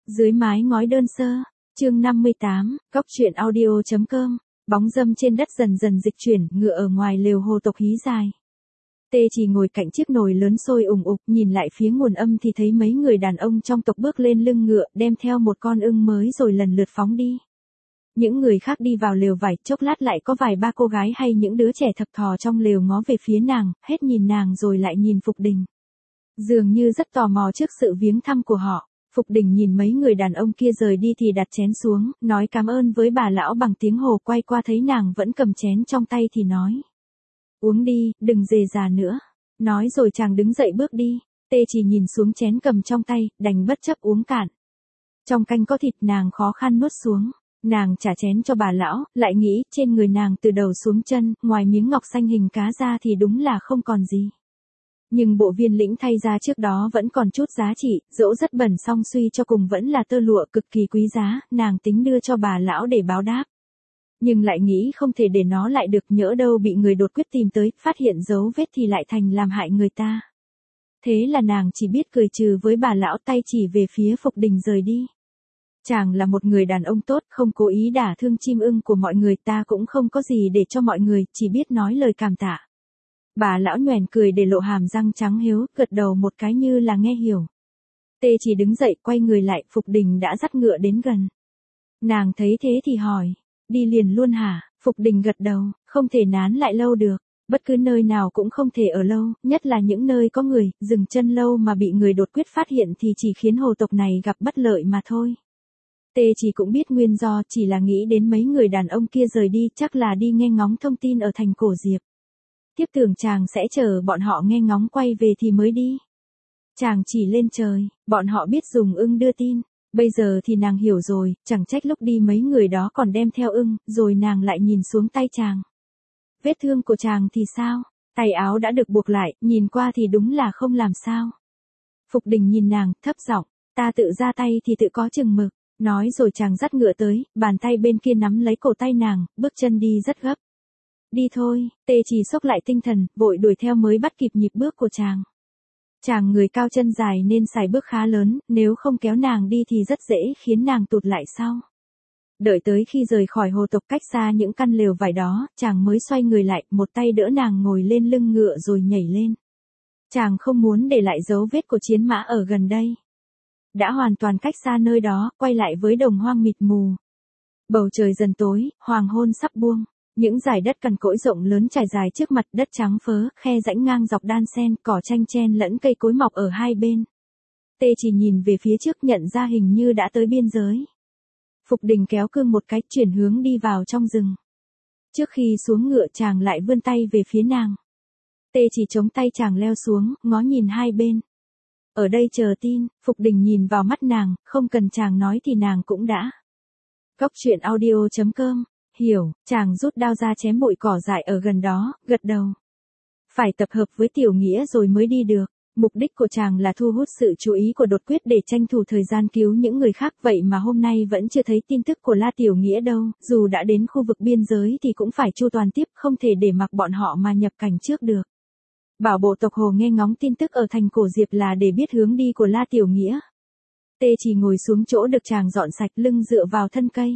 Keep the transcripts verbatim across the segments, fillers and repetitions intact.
Dưới mái ngói đơn sơ, chương năm mươi tám, góc truyện audio.com, bóng dâm trên đất dần dần dịch chuyển, ngựa ở ngoài lều hồ tộc hí dài. Tê chỉ ngồi cạnh chiếc nồi lớn sôi ủng ục, nhìn lại phía nguồn âm thì thấy mấy người đàn ông trong tộc bước lên lưng ngựa, đem theo một con ưng mới rồi lần lượt phóng đi. Những người khác đi vào lều vải, chốc lát lại có vài ba cô gái hay những đứa trẻ thập thò trong lều ngó về phía nàng, hết nhìn nàng rồi lại nhìn Phục Đình. Dường như rất tò mò trước sự viếng thăm của họ. Phục Đình nhìn mấy người đàn ông kia rời đi thì đặt chén xuống, nói cảm ơn với bà lão bằng tiếng Hồ, quay qua thấy nàng vẫn cầm chén trong tay thì nói. Uống đi, đừng dề già nữa. Nói rồi chàng đứng dậy bước đi, Tê chỉ nhìn xuống chén cầm trong tay, đành bất chấp uống cạn. Trong canh có thịt, nàng khó khăn nuốt xuống. Nàng trả chén cho bà lão, lại nghĩ trên người nàng từ đầu xuống chân, ngoài miếng ngọc xanh hình cá ra thì đúng là không còn gì. Nhưng bộ viên lĩnh thay ra trước đó vẫn còn chút giá trị, dẫu rất bẩn song suy cho cùng vẫn là tơ lụa cực kỳ quý giá, nàng tính đưa cho bà lão để báo đáp. Nhưng lại nghĩ không thể để nó lại được, nhỡ đâu bị người đột quyết tìm tới, phát hiện dấu vết thì lại thành làm hại người ta. Thế là nàng chỉ biết cười trừ với bà lão, tay chỉ về phía Phục Đình rời đi. Chàng là một người đàn ông tốt, không cố ý đả thương chim ưng của mọi người, ta cũng không có gì để cho mọi người, chỉ biết nói lời cảm tạ. Bà lão nhoẻn cười để lộ hàm răng trắng hiếu, gật đầu một cái như là nghe hiểu. Tê chỉ đứng dậy, quay người lại, Phục Đình đã dắt ngựa đến gần. Nàng thấy thế thì hỏi, đi liền luôn hả? Phục Đình gật đầu, không thể nán lại lâu được, bất cứ nơi nào cũng không thể ở lâu, nhất là những nơi có người, dừng chân lâu mà bị người đột quyết phát hiện thì chỉ khiến hồ tộc này gặp bất lợi mà thôi. Tê chỉ cũng biết nguyên do, chỉ là nghĩ đến mấy người đàn ông kia rời đi, chắc là đi nghe ngóng thông tin ở thành Cổ Diệp. Tiếp tưởng chàng sẽ chờ bọn họ nghe ngóng quay về thì mới đi. Chàng chỉ lên trời, bọn họ biết dùng ưng đưa tin. Bây giờ thì nàng hiểu rồi, chẳng trách lúc đi mấy người đó còn đem theo ưng, rồi nàng lại nhìn xuống tay chàng. Vết thương của chàng thì sao? Tay áo đã được buộc lại, nhìn qua thì đúng là không làm sao. Phục Đình nhìn nàng, thấp giọng, ta tự ra tay thì tự có chừng mực. Nói rồi chàng dắt ngựa tới, bàn tay bên kia nắm lấy cổ tay nàng, bước chân đi rất gấp. Đi thôi, Tê chỉ xốc lại tinh thần, vội đuổi theo mới bắt kịp nhịp bước của chàng. Chàng người cao chân dài nên sải bước khá lớn, nếu không kéo nàng đi thì rất dễ khiến nàng tụt lại sau. Đợi tới khi rời khỏi hồ tộc cách xa những căn lều vải đó, chàng mới xoay người lại, một tay đỡ nàng ngồi lên lưng ngựa rồi nhảy lên. Chàng không muốn để lại dấu vết của chiến mã ở gần đây. Đã hoàn toàn cách xa nơi đó, quay lại với đồng hoang mịt mù. Bầu trời dần tối, hoàng hôn sắp buông. Những dải đất cằn cỗi rộng lớn trải dài trước mặt, đất trắng phớ, khe rãnh ngang dọc đan xen, cỏ tranh chen lẫn cây cối mọc ở hai bên. Tê chỉ nhìn về phía trước, nhận ra hình như đã tới biên giới. Phục Đình kéo cương một cái, chuyển hướng đi vào trong rừng. Trước khi xuống ngựa chàng lại vươn tay về phía nàng. Tê chỉ chống tay chàng leo xuống, ngó nhìn hai bên. Ở đây chờ tin. Phục Đình nhìn vào mắt nàng, không cần chàng nói thì nàng cũng đã. Góc truyện audio.com, hiểu, chàng rút đao ra chém bụi cỏ dại ở gần đó, gật đầu. Phải tập hợp với Tiểu Nghĩa rồi mới đi được. Mục đích của chàng là thu hút sự chú ý của đột quyết để tranh thủ thời gian cứu những người khác, vậy mà hôm nay vẫn chưa thấy tin tức của La Tiểu Nghĩa đâu, dù đã đến khu vực biên giới thì cũng phải chu toàn tiếp, không thể để mặc bọn họ mà nhập cảnh trước được. Bảo bộ tộc Hồ nghe ngóng tin tức ở thành Cổ Diệp là để biết hướng đi của La Tiểu Nghĩa. Tê chỉ ngồi xuống chỗ được chàng dọn sạch, lưng dựa vào thân cây.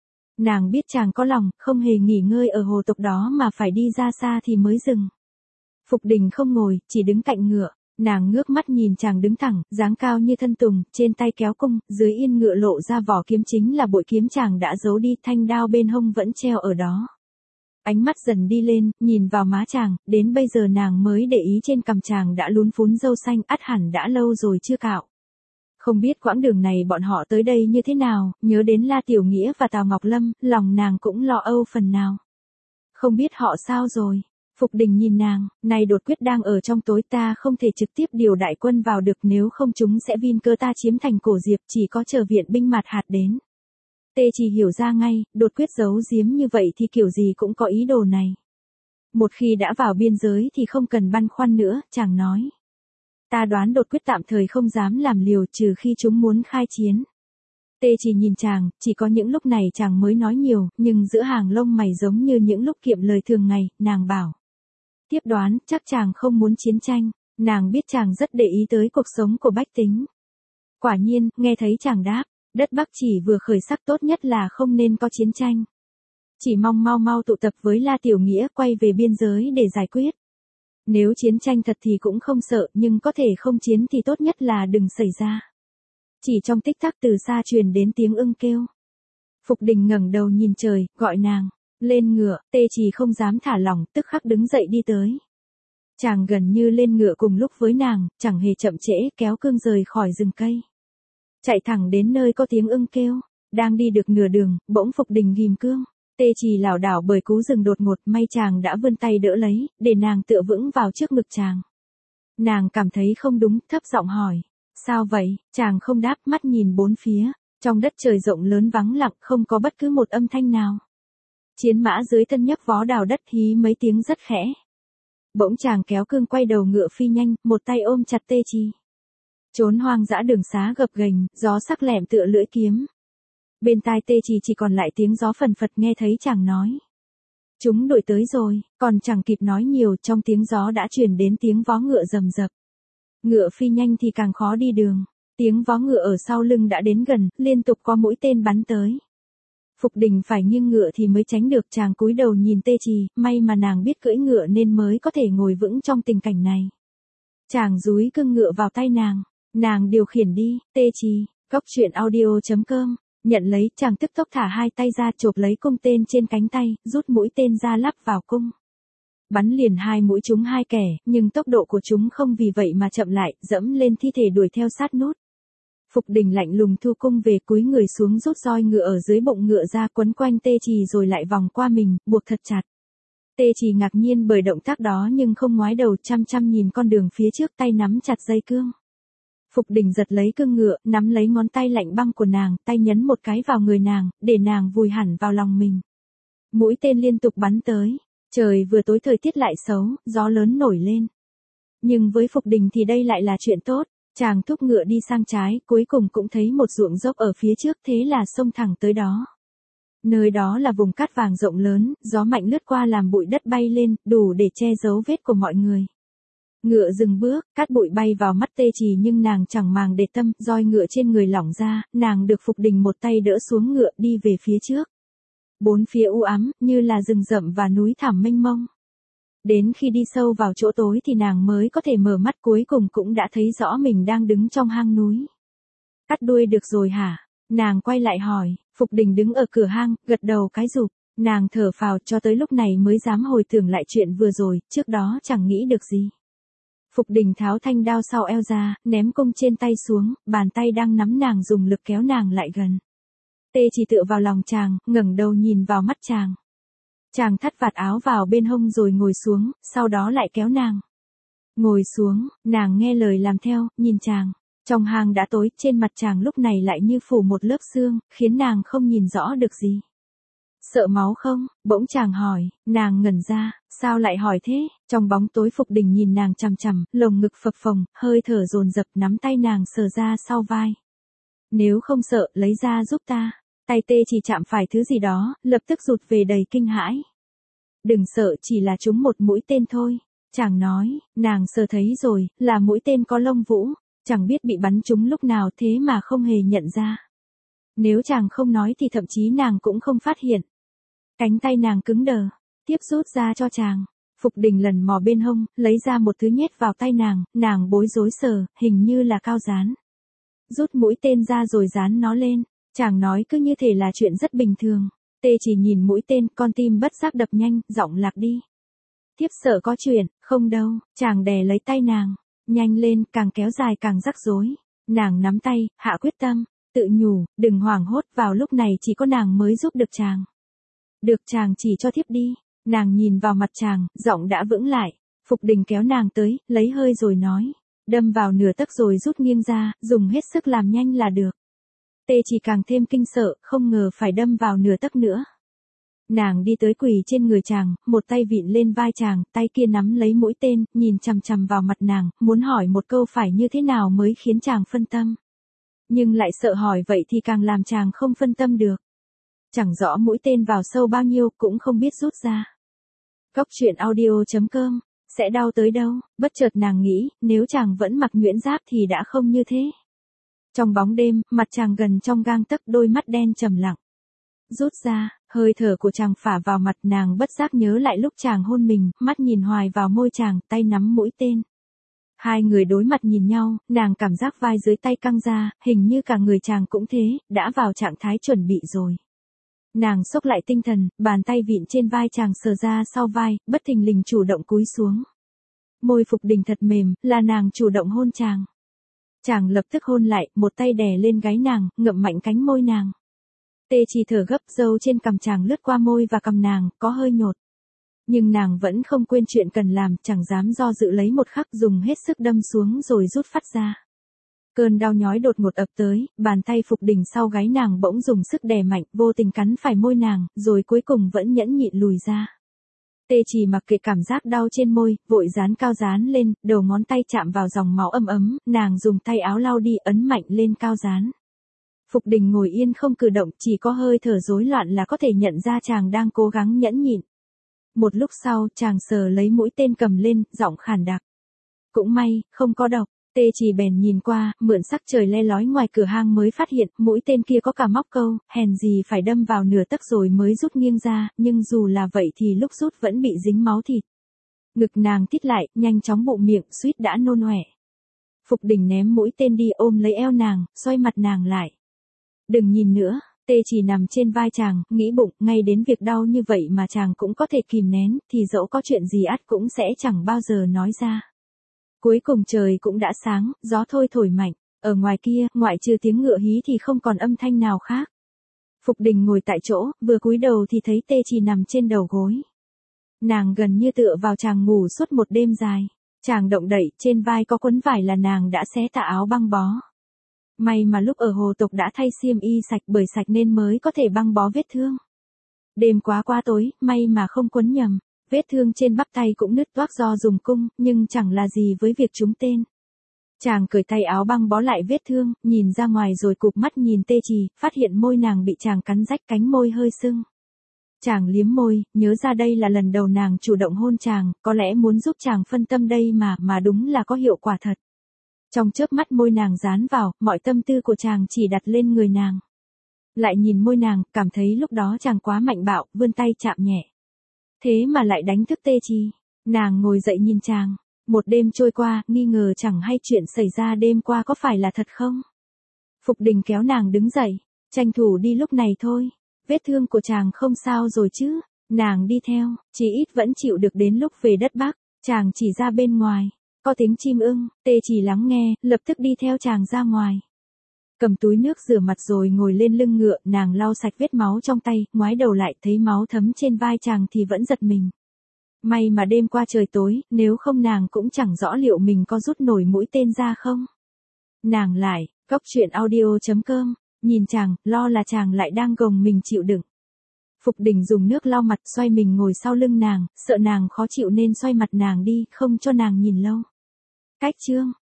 Nàng biết chàng có lòng, không hề nghỉ ngơi ở hồ tộc đó mà phải đi ra xa thì mới dừng. Phục Đình không ngồi, chỉ đứng cạnh ngựa. Nàng ngước mắt nhìn chàng đứng thẳng, dáng cao như thân tùng, trên tay kéo cung, dưới yên ngựa lộ ra vỏ kiếm chính là bội kiếm chàng đã giấu đi, thanh đao bên hông vẫn treo ở đó. Ánh mắt dần đi lên, nhìn vào má chàng, đến bây giờ nàng mới để ý trên cằm chàng đã lún phún râu xanh, ắt hẳn đã lâu rồi chưa cạo. Không biết quãng đường này bọn họ tới đây như thế nào, nhớ đến La Tiểu Nghĩa và Tào Ngọc Lâm, lòng nàng cũng lo âu phần nào. Không biết họ sao rồi. Phục Đình nhìn nàng, này đột quyết đang ở trong tối, ta không thể trực tiếp điều đại quân vào được, nếu không chúng sẽ vin cơ ta chiếm thành Cổ Diệp, chỉ có chờ viện binh mạt hạt đến. Tê chỉ hiểu ra ngay, đột quyết giấu giếm như vậy thì kiểu gì cũng có ý đồ này. Một khi đã vào biên giới thì không cần băn khoăn nữa, chàng nói. Ta đoán đột quyết tạm thời không dám làm liều trừ khi chúng muốn khai chiến. Tê chỉ nhìn chàng, chỉ có những lúc này chàng mới nói nhiều, nhưng giữa hàng lông mày giống như những lúc kiệm lời thường ngày, nàng bảo. Tiếp đoán, chắc chàng không muốn chiến tranh, nàng biết chàng rất để ý tới cuộc sống của bách tính. Quả nhiên, nghe thấy chàng đáp, Đất Bắc chỉ vừa khởi sắc, tốt nhất là không nên có chiến tranh. Chỉ mong mau mau tụ tập với La Tiểu Nghĩa quay về biên giới để giải quyết. Nếu chiến tranh thật thì cũng không sợ, nhưng có thể không chiến thì tốt nhất là đừng xảy ra. Chỉ trong tích tắc từ xa truyền đến tiếng ưng kêu. Phục Đình ngẩng đầu nhìn trời, gọi nàng. Lên ngựa, Tê Chỉ không dám thả lỏng, tức khắc đứng dậy đi tới. Chàng gần như lên ngựa cùng lúc với nàng, chẳng hề chậm trễ, kéo cương rời khỏi rừng cây. Chạy thẳng đến nơi có tiếng ưng kêu. Đang đi được nửa đường, bỗng Phục Đình ghim cương. Tê Chỉ lảo đảo bởi cú dừng đột ngột, may chàng đã vươn tay đỡ lấy, để nàng tựa vững vào trước ngực chàng. Nàng cảm thấy không đúng, thấp giọng hỏi. Sao vậy? Chàng không đáp, mắt nhìn bốn phía. Trong đất trời rộng lớn vắng lặng, không có bất cứ một âm thanh nào. Chiến mã dưới thân nhấc vó đào đất hí mấy tiếng rất khẽ. Bỗng chàng kéo cương quay đầu ngựa phi nhanh, một tay ôm chặt Tê Chỉ. Trốn hoang dã đường xá gập ghềnh, gió sắc lẹm tựa lưỡi kiếm. Bên tai Tê Chỉ chỉ còn lại tiếng gió phần phật, nghe thấy chàng nói. Chúng đuổi tới rồi, còn chẳng kịp nói nhiều, trong tiếng gió đã truyền đến tiếng vó ngựa rầm rập. Ngựa phi nhanh thì càng khó đi đường, tiếng vó ngựa ở sau lưng đã đến gần, liên tục có mũi tên bắn tới. Phục Đình phải nghiêng ngựa thì mới tránh được, chàng cúi đầu nhìn Tê Chỉ, may mà nàng biết cưỡi ngựa nên mới có thể ngồi vững trong tình cảnh này. Chàng dúi cương ngựa vào tay nàng, nàng điều khiển đi. Tê Chỉ, Cốc Truyện Audio chấm com. Nhận lấy, chàng tức tốc thả hai tay ra, chộp lấy cung tên trên cánh tay, rút mũi tên ra lắp vào cung. Bắn liền hai mũi trúng hai kẻ, nhưng tốc độ của chúng không vì vậy mà chậm lại, dẫm lên thi thể đuổi theo sát nút. Phục Đình lạnh lùng thu cung về, cúi người xuống rút roi ngựa ở dưới bụng ngựa ra, quấn quanh Tê Chỉ rồi lại vòng qua mình, buộc thật chặt. Tê Chỉ ngạc nhiên bởi động tác đó nhưng không ngoái đầu, chăm chăm nhìn con đường phía trước, tay nắm chặt dây cương. Phục Đình giật lấy cương ngựa, nắm lấy ngón tay lạnh băng của nàng, tay nhấn một cái vào người nàng, để nàng vùi hẳn vào lòng mình. Mũi tên liên tục bắn tới, trời vừa tối thời tiết lại xấu, gió lớn nổi lên. Nhưng với Phục Đình thì đây lại là chuyện tốt, chàng thúc ngựa đi sang trái, cuối cùng cũng thấy một ruộng dốc ở phía trước, thế là xông thẳng tới đó. Nơi đó là vùng cát vàng rộng lớn, gió mạnh lướt qua làm bụi đất bay lên, đủ để che giấu vết của mọi người. Ngựa dừng bước, cát bụi bay vào mắt Tê Chỉ nhưng nàng chẳng màng để tâm, roi ngựa trên người lỏng ra, nàng được Phục Đình một tay đỡ xuống ngựa đi về phía trước. Bốn phía u ám, như là rừng rậm và núi thẳm mênh mông. Đến khi đi sâu vào chỗ tối thì nàng mới có thể mở mắt, cuối cùng cũng đã thấy rõ mình đang đứng trong hang núi. Cắt đuôi được rồi hả? Nàng quay lại hỏi. Phục Đình đứng ở cửa hang, gật đầu cái rụp. Nàng thở phào, cho tới lúc này mới dám hồi tưởng lại chuyện vừa rồi, trước đó chẳng nghĩ được gì. Phục Đình tháo thanh đao sau eo ra, ném cung trên tay xuống, bàn tay đang nắm nàng dùng lực kéo nàng lại gần. Tê Chỉ tựa vào lòng chàng, ngẩng đầu nhìn vào mắt chàng. Chàng thắt vạt áo vào bên hông rồi ngồi xuống, sau đó lại kéo nàng. Ngồi xuống, nàng nghe lời làm theo, nhìn chàng. Trong hang đã tối, trên mặt chàng lúc này lại như phủ một lớp sương, khiến nàng không nhìn rõ được gì. Sợ máu không? Bỗng chàng hỏi, nàng ngẩn ra, sao lại hỏi thế? Trong bóng tối Phục Đình nhìn nàng chằm chằm, lồng ngực phập phồng, hơi thở dồn dập, nắm tay nàng sờ ra sau vai. Nếu không sợ, lấy ra giúp ta. Tay Tê Chỉ chạm phải thứ gì đó, lập tức rụt về đầy kinh hãi. Đừng sợ, chỉ là trúng một mũi tên thôi. Chàng nói, nàng sờ thấy rồi, là mũi tên có lông vũ, chẳng biết bị bắn trúng lúc nào thế mà không hề nhận ra. Nếu chàng không nói thì thậm chí nàng cũng không phát hiện. Cánh tay nàng cứng đờ, tiếp rút ra cho chàng. Phục Đình lần mò bên hông, lấy ra một thứ nhét vào tay nàng, nàng bối rối sờ, hình như là cao dán. Rút mũi tên ra rồi dán nó lên, chàng nói cứ như thể là chuyện rất bình thường. Tê Chỉ nhìn mũi tên, con tim bất giác đập nhanh, giọng lạc đi. Tiếp sợ có chuyện, không đâu, chàng đè lấy tay nàng, nhanh lên, càng kéo dài càng rắc rối. Nàng nắm tay, hạ quyết tâm, tự nhủ, đừng hoảng hốt, vào lúc này chỉ có nàng mới giúp được chàng. Được, chàng chỉ cho tiếp đi. Nàng nhìn vào mặt chàng, giọng đã vững lại. Phục Đình kéo nàng tới, lấy hơi rồi nói. Đâm vào nửa tấc rồi rút nghiêng ra, dùng hết sức làm nhanh là được. Tê Chỉ càng thêm kinh sợ, không ngờ phải đâm vào nửa tấc nữa. Nàng đi tới quỳ trên người chàng, một tay vịn lên vai chàng, tay kia nắm lấy mũi tên, nhìn chằm chằm vào mặt nàng, muốn hỏi một câu phải như thế nào mới khiến chàng phân tâm. Nhưng lại sợ hỏi vậy thì càng làm chàng không phân tâm được. Chẳng rõ mũi tên vào sâu bao nhiêu, cũng không biết rút ra. Cốc Truyện Audio chấm com, sẽ đau tới đâu? Bất chợt nàng nghĩ, nếu chàng vẫn mặc nhuyễn giáp thì đã không như thế. Trong bóng đêm, mặt chàng gần trong gang tấc, đôi mắt đen trầm lặng. Rút ra, hơi thở của chàng phả vào mặt, nàng bất giác nhớ lại lúc chàng hôn mình, mắt nhìn hoài vào môi chàng, tay nắm mũi tên. Hai người đối mặt nhìn nhau, nàng cảm giác vai dưới tay căng ra, hình như cả người chàng cũng thế, đã vào trạng thái chuẩn bị rồi. Nàng xốc lại tinh thần, bàn tay vịn trên vai chàng sờ ra sau vai, bất thình lình chủ động cúi xuống. Môi Phục Đình thật mềm, là nàng chủ động hôn chàng. Chàng lập tức hôn lại, một tay đè lên gáy nàng, ngậm mạnh cánh môi nàng. Tê Chỉ thở gấp, râu trên cằm chàng lướt qua môi và cằm nàng, có hơi nhột. Nhưng nàng vẫn không quên chuyện cần làm, chẳng dám do dự, lấy một khắc dùng hết sức đâm xuống rồi rút phát ra. Cơn đau nhói đột ngột ập tới, bàn tay Phục Đình sau gáy nàng bỗng dùng sức đè mạnh, vô tình cắn phải môi nàng, rồi cuối cùng vẫn nhẫn nhịn lùi ra. Tê Chỉ mặc kệ cảm giác đau trên môi, vội dán cao dán lên, đầu ngón tay chạm vào dòng máu ấm ấm, nàng dùng tay áo lau đi, ấn mạnh lên cao dán. Phục Đình ngồi yên không cử động, chỉ có hơi thở rối loạn là có thể nhận ra chàng đang cố gắng nhẫn nhịn. Một lúc sau, chàng sờ lấy mũi tên cầm lên, giọng khàn đặc. Cũng may, không có độc. Tê Chỉ bèn nhìn qua, mượn sắc trời le lói ngoài cửa hang mới phát hiện, mũi tên kia có cả móc câu, hèn gì phải đâm vào nửa tấc rồi mới rút nghiêng ra, nhưng dù là vậy thì lúc rút vẫn bị dính máu thịt. Ngực nàng thít lại, nhanh chóng bụng miệng, suýt đã nôn ọe. Phục Đình ném mũi tên đi, ôm lấy eo nàng, xoay mặt nàng lại. Đừng nhìn nữa. Tê Chỉ nằm trên vai chàng, nghĩ bụng, ngay đến việc đau như vậy mà chàng cũng có thể kìm nén, thì dẫu có chuyện gì ắt cũng sẽ chẳng bao giờ nói ra. Cuối cùng trời cũng đã sáng, gió thôi thổi mạnh, ở ngoài kia, ngoại trừ tiếng ngựa hí thì không còn âm thanh nào khác. Phục Đình ngồi tại chỗ, vừa cúi đầu thì thấy Tê Chỉ nằm trên đầu gối. Nàng gần như tựa vào chàng ngủ suốt một đêm dài. Chàng động đậy, trên vai có quấn vải là nàng đã xé tà áo băng bó. May mà lúc ở hồ tộc đã thay xiêm y sạch, bởi sạch nên mới có thể băng bó vết thương. Đêm quá quá tối, may mà không quấn nhầm. Vết thương trên bắp tay cũng nứt toác do dùng cung, nhưng chẳng là gì với việc trúng tên. Chàng cởi tay áo băng bó lại vết thương, nhìn ra ngoài rồi cụp mắt nhìn Tê Chỉ, phát hiện môi nàng bị chàng cắn rách, cánh môi hơi sưng. Chàng liếm môi, nhớ ra đây là lần đầu nàng chủ động hôn chàng, có lẽ muốn giúp chàng phân tâm đây mà, mà đúng là có hiệu quả thật. Trong chớp mắt môi nàng dán vào, mọi tâm tư của chàng chỉ đặt lên người nàng. Lại nhìn môi nàng, cảm thấy lúc đó chàng quá mạnh bạo, vươn tay chạm nhẹ. Thế mà lại đánh thức Tê Chỉ. Nàng ngồi dậy nhìn chàng. Một đêm trôi qua, nghi ngờ chẳng hay chuyện xảy ra đêm qua có phải là thật không? Phục Đình kéo nàng đứng dậy. Tranh thủ đi lúc này thôi. Vết thương của chàng không sao rồi chứ? Nàng đi theo, chỉ ít vẫn chịu được đến lúc về đất Bắc. Chàng chỉ ra bên ngoài. Có tiếng chim ưng, Tê Chỉ lắng nghe, lập tức đi theo chàng ra ngoài. Cầm túi nước rửa mặt rồi ngồi lên lưng ngựa, nàng lau sạch vết máu trong tay, ngoái đầu lại thấy máu thấm trên vai chàng thì vẫn giật mình. May mà đêm qua trời tối, nếu không nàng cũng chẳng rõ liệu mình có rút nổi mũi tên ra không. Nàng lại, góc truyện audio chấm com, nhìn chàng, lo là chàng lại đang gồng mình chịu đựng. Phục Đình dùng nước lau mặt, xoay mình ngồi sau lưng nàng, sợ nàng khó chịu nên xoay mặt nàng đi, không cho nàng nhìn lâu. Cách chương